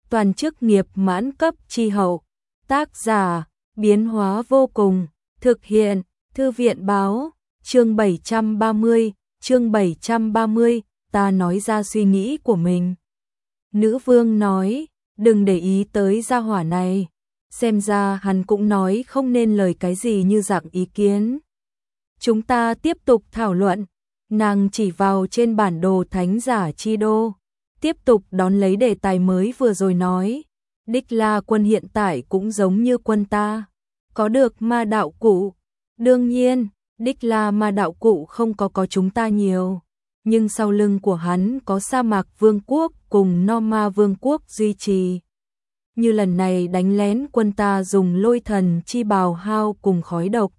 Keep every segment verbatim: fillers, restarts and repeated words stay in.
toàn chức nghiệp mãn cấp chi hậu. Tác giả, biến hóa vô cùng, thực hiện, thư viện báo, chương bảy trăm ba mươi, chương bảy trăm ba mươi, ta nói ra suy nghĩ của mình. Nữ vương nói, đừng để ý tới gia hỏa này, xem ra hắn cũng nói không nên lời cái gì như dạng ý kiến. Chúng ta tiếp tục thảo luận, nàng chỉ vào trên bản đồ thánh giả chi đô, tiếp tục đón lấy đề tài mới vừa rồi nói. Đích La quân hiện tại cũng giống như quân ta, có được ma đạo cụ. Đương nhiên, Đích La ma đạo cụ không có có chúng ta nhiều, nhưng sau lưng của hắn có sa mạc vương quốc cùng Norma vương quốc duy trì. Như lần này đánh lén quân ta dùng lôi thần chi bào hao cùng khói độc,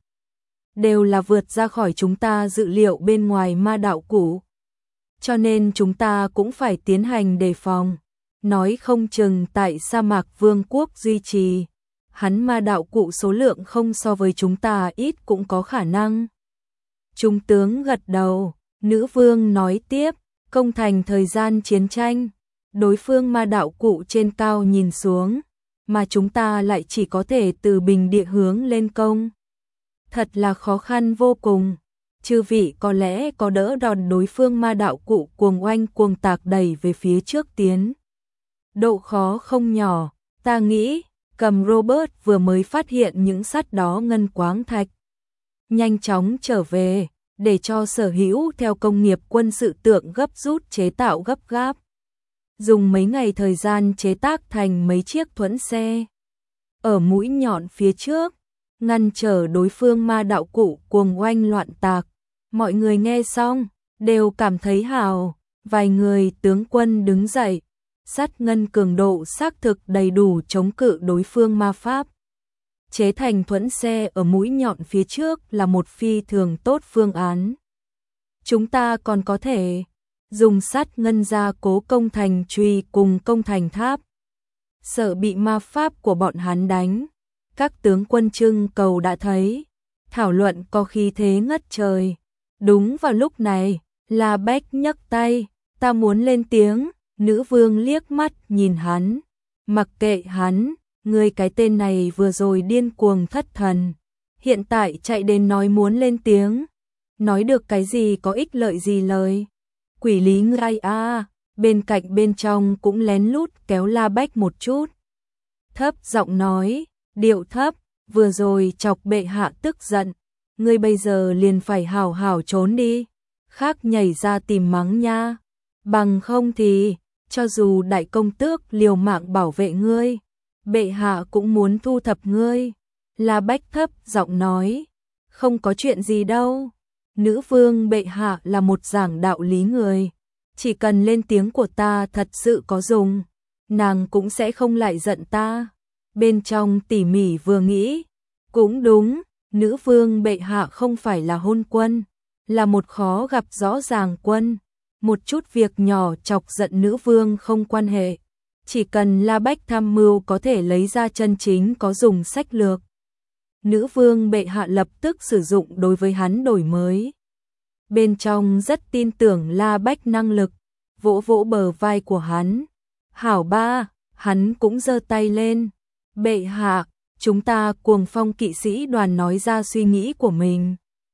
đều là vượt ra khỏi chúng ta dự liệu bên ngoài ma đạo cụ. Cho nên chúng ta cũng phải tiến hành đề phòng. Nói không chừng tại sa mạc vương quốc duy trì, hắn ma đạo cụ số lượng không so với chúng ta ít cũng có khả năng. Trung tướng gật đầu, nữ vương nói tiếp, công thành thời gian chiến tranh, đối phương ma đạo cụ trên cao nhìn xuống, mà chúng ta lại chỉ có thể từ bình địa hướng lên công. Thật là khó khăn vô cùng. Chư vị có lẽ có đỡ đòn đối phương ma đạo cụ cuồng oanh cuồng tạc đẩy về phía trước tiến. Độ khó không nhỏ, ta nghĩ, cầm Robert vừa mới phát hiện những sắt đó ngân quáng thạch. Nhanh chóng trở về, để cho sở hữu theo công nghiệp quân sự tượng gấp rút chế tạo gấp gáp. Dùng mấy ngày thời gian chế tác thành mấy chiếc thuẫn xe. Ở mũi nhọn phía trước, ngăn trở đối phương ma đạo cụ cuồng oanh loạn tạc. Mọi người nghe xong, đều cảm thấy hào, vài người tướng quân đứng dậy. Sắt ngân cường độ xác thực đầy đủ chống cự đối phương ma pháp. Chế thành thuẫn xe ở mũi nhọn phía trước là một phi thường tốt phương án. Chúng ta còn có thể dùng sắt ngân gia cố công thành truy cùng công thành tháp. Sợ bị ma pháp của bọn hắn đánh. Các tướng quân trưng cầu đã thấy, thảo luận có khí thế ngất trời. Đúng vào lúc này, La Bách nhấc tay, ta muốn lên tiếng. Nữ vương liếc mắt nhìn hắn, mặc kệ hắn, ngươi cái tên này vừa rồi điên cuồng thất thần, hiện tại chạy đến nói muốn lên tiếng, nói được cái gì có ích lợi gì lời. Quỷ lý ngươi a, bên cạnh bên trong cũng lén lút kéo La Bách một chút. Thấp giọng nói, điệu thấp, vừa rồi chọc bệ hạ tức giận, ngươi bây giờ liền phải hảo hảo trốn đi, khác nhảy ra tìm mắng nha, bằng không thì cho dù đại công tước liều mạng bảo vệ ngươi, bệ hạ cũng muốn thu thập ngươi. La Bách thấp giọng nói, không có chuyện gì đâu. Nữ vương bệ hạ là một giảng đạo lý người, chỉ cần lên tiếng của ta thật sự có dùng, nàng cũng sẽ không lại giận ta. Bên trong tỉ mỉ vừa nghĩ, cũng đúng, nữ vương bệ hạ không phải là hôn quân, là một khó gặp rõ ràng quân. Một chút việc nhỏ chọc giận nữ vương không quan hệ, chỉ cần La Bách tham mưu có thể lấy ra chân chính có dùng sách lược. Nữ vương bệ hạ lập tức sử dụng đối với hắn đổi mới. Bên trong rất tin tưởng La Bách năng lực, vỗ vỗ bờ vai của hắn. Hảo ba, hắn cũng giơ tay lên. Bệ hạ, chúng ta cuồng phong kỵ sĩ đoàn nói ra suy nghĩ của mình.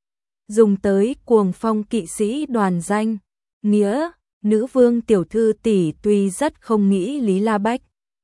Dùng tới cuồng phong kỵ sĩ đoàn danh. Nghĩa, nữ vương tiểu thư tỷ tuy rất không nghĩ Lý La Bách,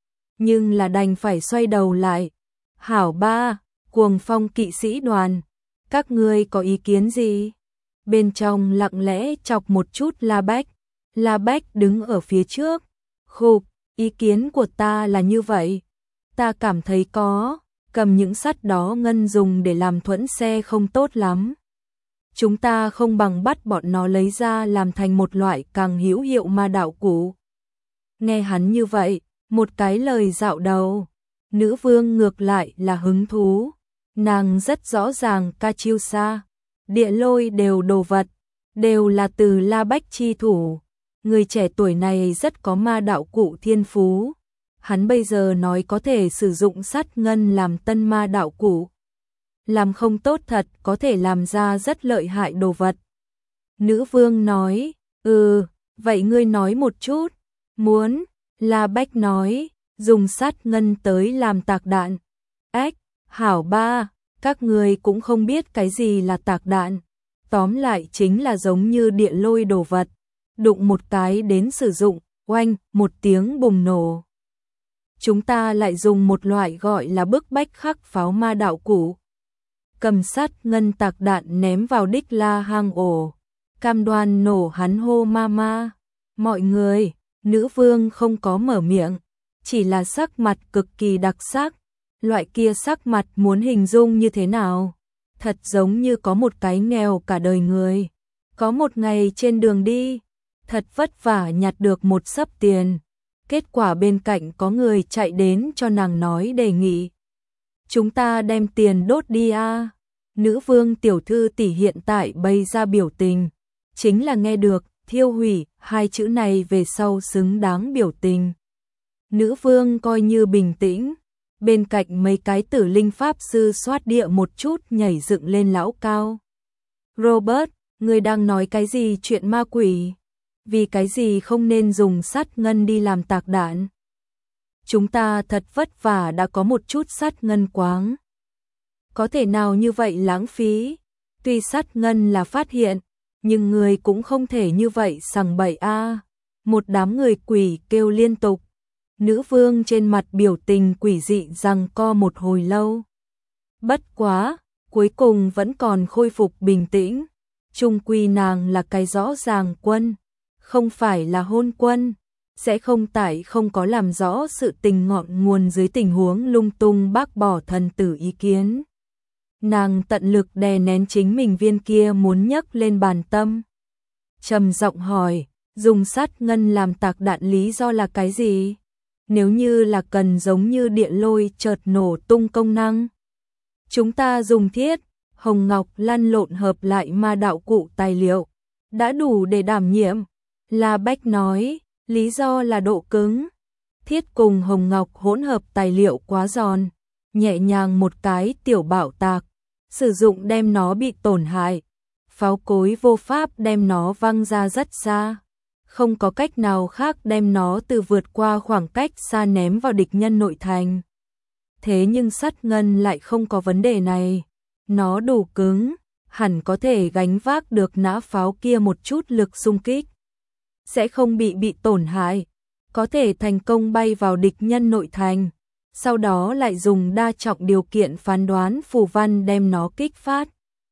nhưng là đành phải xoay đầu lại. Hảo ba, cuồng phong kỵ sĩ đoàn, các ngươi có ý kiến gì? Bên trong lặng lẽ chọc một chút La Bách. La Bách đứng ở phía trước. Khục, ý kiến của ta là như vậy. Ta cảm thấy có, cầm những sắt đó ngân dùng để làm thuẫn xe không tốt lắm. Chúng ta không bằng bắt bọn nó lấy ra làm thành một loại càng hữu hiệu ma đạo cụ. Nghe hắn như vậy, một cái lời dạo đầu. Nữ vương ngược lại là hứng thú. Nàng rất rõ ràng ca chiêu xa, địa lôi đều đồ vật, đều là từ La Bách chi thủ. Người trẻ tuổi này rất có ma đạo cụ thiên phú. Hắn bây giờ nói có thể sử dụng sắt ngân làm tân ma đạo cụ. Làm không tốt thật có thể làm ra rất lợi hại đồ vật. Nữ vương nói, ừ, vậy ngươi nói một chút. Muốn, La Bách nói, dùng sát ngân tới làm tạc đạn. Ếch, hảo ba, các người cũng không biết cái gì là tạc đạn. Tóm lại chính là giống như địa lôi đồ vật. Đụng một cái đến sử dụng, oanh, một tiếng bùng nổ. Chúng ta lại dùng một loại gọi là bức bách khắc pháo ma đạo cụ. Cầm sát ngân tạc đạn ném vào đích la hang ổ. Cam đoan nổ hắn hô ma ma. Mọi người, nữ vương không có mở miệng. Chỉ là sắc mặt cực kỳ đặc sắc. Loại kia sắc mặt muốn hình dung như thế nào? Thật giống như có một cái nghèo cả đời người. Có một ngày trên đường đi, thật vất vả nhặt được một xấp tiền. Kết quả bên cạnh có người chạy đến cho nàng nói đề nghị. Chúng ta đem tiền đốt đi a. À. Nữ vương tiểu thư tỷ hiện tại bày ra biểu tình. Chính là nghe được, thiêu hủy, hai chữ này về sau xứng đáng biểu tình. Nữ vương coi như bình tĩnh. Bên cạnh mấy cái tử linh pháp sư xoát địa một chút nhảy dựng lên lão cao. Robert, người đang nói cái gì chuyện ma quỷ? Vì cái gì không nên dùng sát ngân đi làm tạc đạn? Chúng ta thật vất vả đã có một chút sát ngân quáng. Có thể nào như vậy lãng phí? Tuy sát ngân là phát hiện, nhưng người cũng không thể như vậy sằng bậy a. Một đám người quỷ kêu liên tục. Nữ vương trên mặt biểu tình quỷ dị rằng co một hồi lâu. Bất quá, cuối cùng vẫn còn khôi phục bình tĩnh. Trung quy nàng là cái rõ ràng quân, không phải là hôn quân, sẽ không tại không có làm rõ sự tình ngọn nguồn dưới tình huống lung tung bác bỏ thần tử ý kiến. Nàng tận lực đè nén chính mình viên kia muốn nhấc lên bàn tâm. Trầm giọng hỏi, dùng sát ngân làm tạc đạn lý do là cái gì? Nếu như là cần giống như địa lôi chợt nổ tung công năng. Chúng ta dùng thiết, hồng ngọc lăn lộn hợp lại ma đạo cụ tài liệu. Đã đủ để đảm nhiệm. La Bách nói, lý do là độ cứng. Thiết cùng hồng ngọc hỗn hợp tài liệu quá giòn. Nhẹ nhàng một cái tiểu bảo tạc. Sử dụng đem nó bị tổn hại. Pháo cối vô pháp đem nó văng ra rất xa. Không có cách nào khác đem nó từ vượt qua khoảng cách xa ném vào địch nhân nội thành. Thế nhưng sắt ngân lại không có vấn đề này. Nó đủ cứng, hẳn có thể gánh vác được nã pháo kia một chút lực xung kích. Sẽ không bị bị tổn hại, có thể thành công bay vào địch nhân nội thành. Sau đó lại dùng đa trọng điều kiện phán đoán phù văn đem nó kích phát.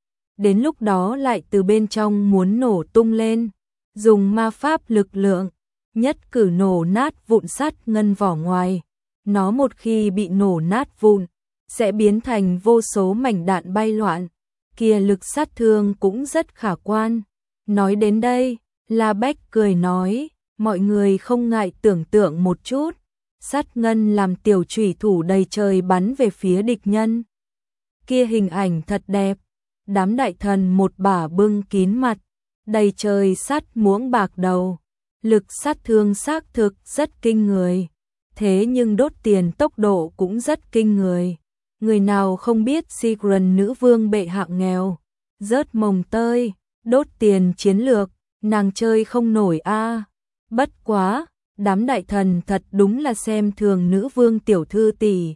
Đến lúc đó lại từ bên trong muốn nổ tung lên. Dùng ma pháp lực lượng, nhất cử nổ nát vụn sắt ngân vỏ ngoài. Nó một khi bị nổ nát vụn, sẽ biến thành vô số mảnh đạn bay loạn. Kia lực sát thương cũng rất khả quan. Nói đến đây, La Bách cười nói, mọi người không ngại tưởng tượng một chút. Sát ngân làm tiểu chủy thủ đầy trời bắn về phía địch nhân. Kia hình ảnh thật đẹp. Đám đại thần một bả bưng kín mặt. Đầy trời sắt muỗng bạc đầu, lực sát thương xác thực rất kinh người, thế nhưng đốt tiền tốc độ cũng rất kinh người. Người nào không biết Sigrun nữ vương bệ hạ nghèo, rớt mồng tơi, đốt tiền chiến lược, nàng chơi không nổi a. À. Bất quá, đám đại thần thật đúng là xem thường nữ vương tiểu thư tỷ.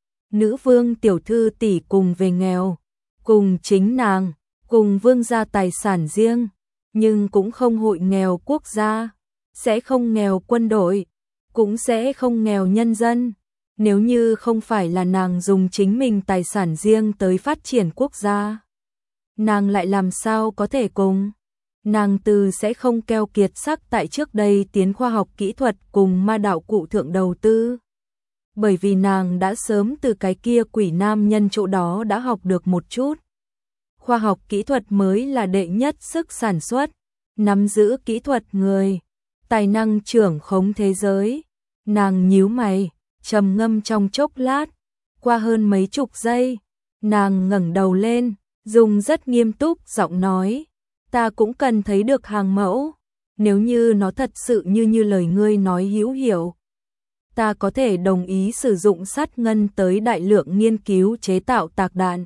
Nữ vương tiểu thư tỷ cùng về nghèo, cùng chính nàng, cùng vương gia tài sản riêng. Nhưng cũng không hội nghèo quốc gia, sẽ không nghèo quân đội, cũng sẽ không nghèo nhân dân. Nếu như không phải là nàng dùng chính mình tài sản riêng tới phát triển quốc gia, nàng lại làm sao có thể cùng. Nàng từ sẽ không keo kiệt sắc tại trước đây tiến khoa học kỹ thuật cùng ma đạo cụ thượng đầu tư. Bởi vì nàng đã sớm từ cái kia quỷ nam nhân chỗ đó đã học được một chút. Khoa học kỹ thuật mới là đệ nhất sức sản xuất, nắm giữ kỹ thuật người, tài năng trưởng khống thế giới. Nàng nhíu mày, trầm ngâm trong chốc lát, qua hơn mấy chục giây, nàng ngẩng đầu lên, dùng rất nghiêm túc giọng nói, ta cũng cần thấy được hàng mẫu, nếu như nó thật sự như như lời ngươi nói hữu hiệu. Ta có thể đồng ý sử dụng sát ngân tới đại lượng nghiên cứu chế tạo tạc đạn.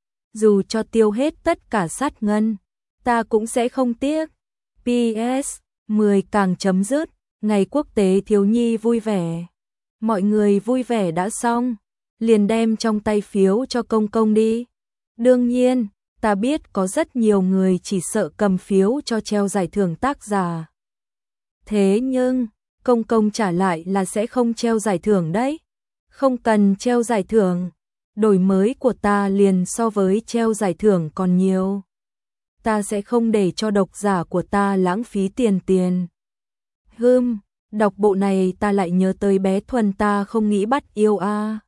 Dù cho tiêu hết tất cả sát ngân, ta cũng sẽ không tiếc. pê ét mười càng chấm dứt, ngày quốc tế thiếu nhi vui vẻ. Mọi người vui vẻ đã xong, liền đem trong tay phiếu cho công công đi. Đương nhiên, ta biết có rất nhiều người chỉ sợ cầm phiếu cho treo giải thưởng tác giả. Thế nhưng, công công trả lại là sẽ không treo giải thưởng đấy. Không cần treo giải thưởng, đổi mới của ta liền so với treo giải thưởng còn nhiều. Ta sẽ không để cho độc giả của ta lãng phí tiền tiền. Hừm, đọc bộ này ta lại nhớ tới bé Thuần ta không nghĩ bắt yêu a. À.